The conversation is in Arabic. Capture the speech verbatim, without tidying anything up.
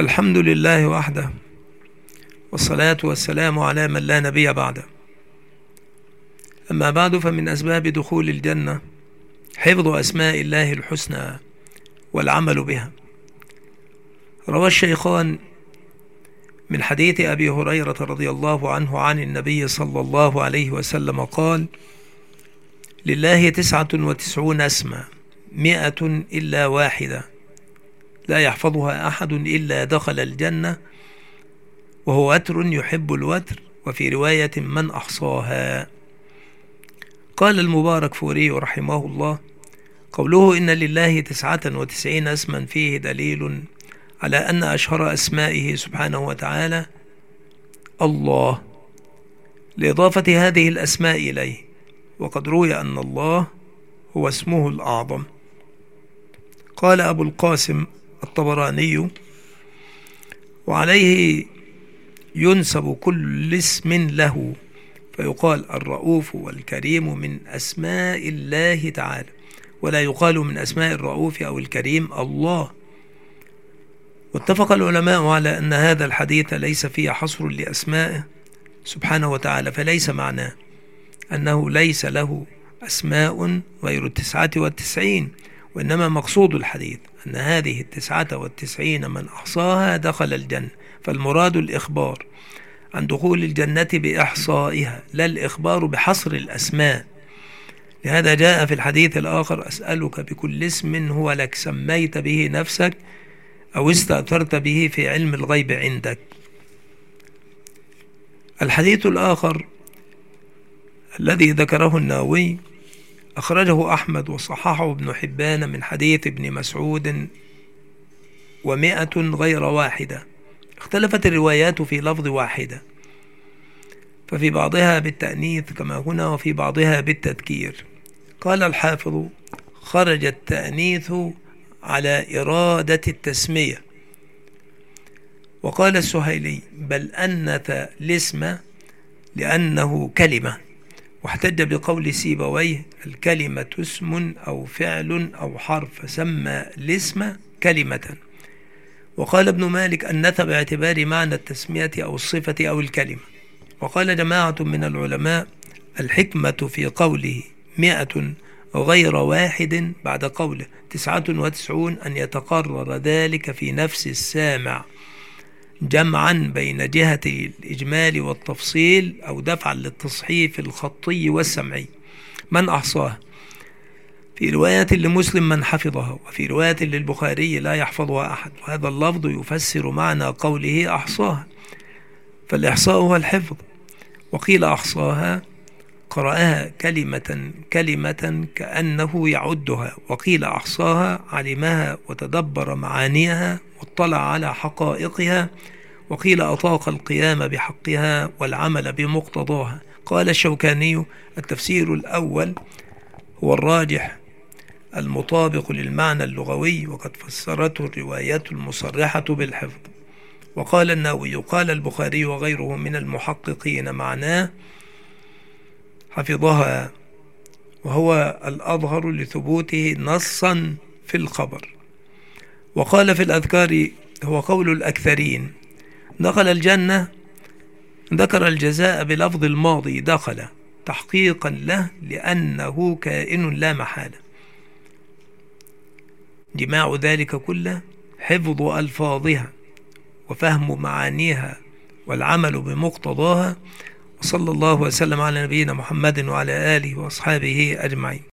الحمد لله وحده، والصلاة والسلام على من لا نبي بعده. أما بعد، فمن أسباب دخول الجنة حفظ أسماء الله الحسنى والعمل بها. روى الشيخان من حديث أبي هريرة رضي الله عنه عن النبي صلى الله عليه وسلم قال: لله تسعة وتسعون اسما مئة إلا واحدة لا يحفظها أحد إلا دخل الجنة، وهو وتر يحب الوتر، وفي رواية من أحصاها. قال المبارك فوري رحمه الله: قوله إن لله تسعة وتسعين اسما فيه دليل على أن أشهر أسمائه سبحانه وتعالى الله، لإضافة هذه الأسماء إليه، وقد روي أن الله هو اسمه الأعظم. قال أبو القاسم الطبراني: وعليه ينسب كل اسم له، فيقال الرؤوف والكريم من أسماء الله تعالى، ولا يقال من أسماء الرؤوف أو الكريم الله. واتفق العلماء على أن هذا الحديث ليس فيه حصر لأسمائه سبحانه وتعالى، فليس معناه أنه ليس له أسماء غير التسعة والتسعين، وإنما مقصود الحديث أن هذه التسعة والتسعين من أحصاها دخل الجنة، فالمراد الإخبار عن دخول الجنة بإحصائها، لا الإخبار بحصر الأسماء. لهذا جاء في الحديث الآخر: أسألك بكل اسم هو لك سميت به نفسك أو استأثرت به في علم الغيب عندك. الحديث الآخر الذي ذكره النووي أخرجه أحمد وصححه ابن حبان من حديث ابن مسعود: ومئة غير واحدة. اختلفت الروايات في لفظ واحدة، ففي بعضها بالتأنيث كما هنا، وفي بعضها بالتذكير. قال الحافظ: خرج التأنيث على إرادة التسمية. وقال السهيلي: بل أنث الاسم لأنه كلمة، واحتج بقول سيبويه: الكلمة اسم أو فعل أو حرف، سمى الاسم كلمة. وقال ابن مالك: أنث باعتبار معنى التسمية أو الصفة أو الكلمة. وقال جماعة من العلماء: الحكمة في قوله مئة غير واحد بعد قوله تسعة وتسعون أن يتقرر ذلك في نفس السامع، جمعا بين جهة الإجمال والتفصيل، أو دفعا للتصحيف الخطي والسمعي. من أحصاها، في رواية لمسلم من حفظها، وفي رواية للبخاري لا يحفظها أحد. وهذا اللفظ يفسر معنى قوله أحصاها، فالإحصاء هو الحفظ. وقيل أحصاها قرأها كلمة كلمة كأنه يعدها، وقيل أحصاها علمها وتدبر معانيها واطلع على حقائقها، وقيل أطاق القيام بحقها والعمل بمقتضاها. قال الشوكاني: التفسير الأول هو الراجح المطابق للمعنى اللغوي، وقد فسرته الروايات المصرحة بالحفظ. وقال النووي: قال البخاري وغيره من المحققين معناه حفظها، وهو الأظهر لثبوته نصا في الخبر. وقال في الأذكار: هو قول الأكثرين. دخل الجنة ذكر الجزاء بلفظ الماضي دخل، تحقيقا له لأنه كائن لا محالة. جماع ذلك كله حفظ ألفاظها وفهم معانيها والعمل بمقتضاها. وصلى الله وسلم على نبينا محمد وعلى آله وأصحابه أجمعين.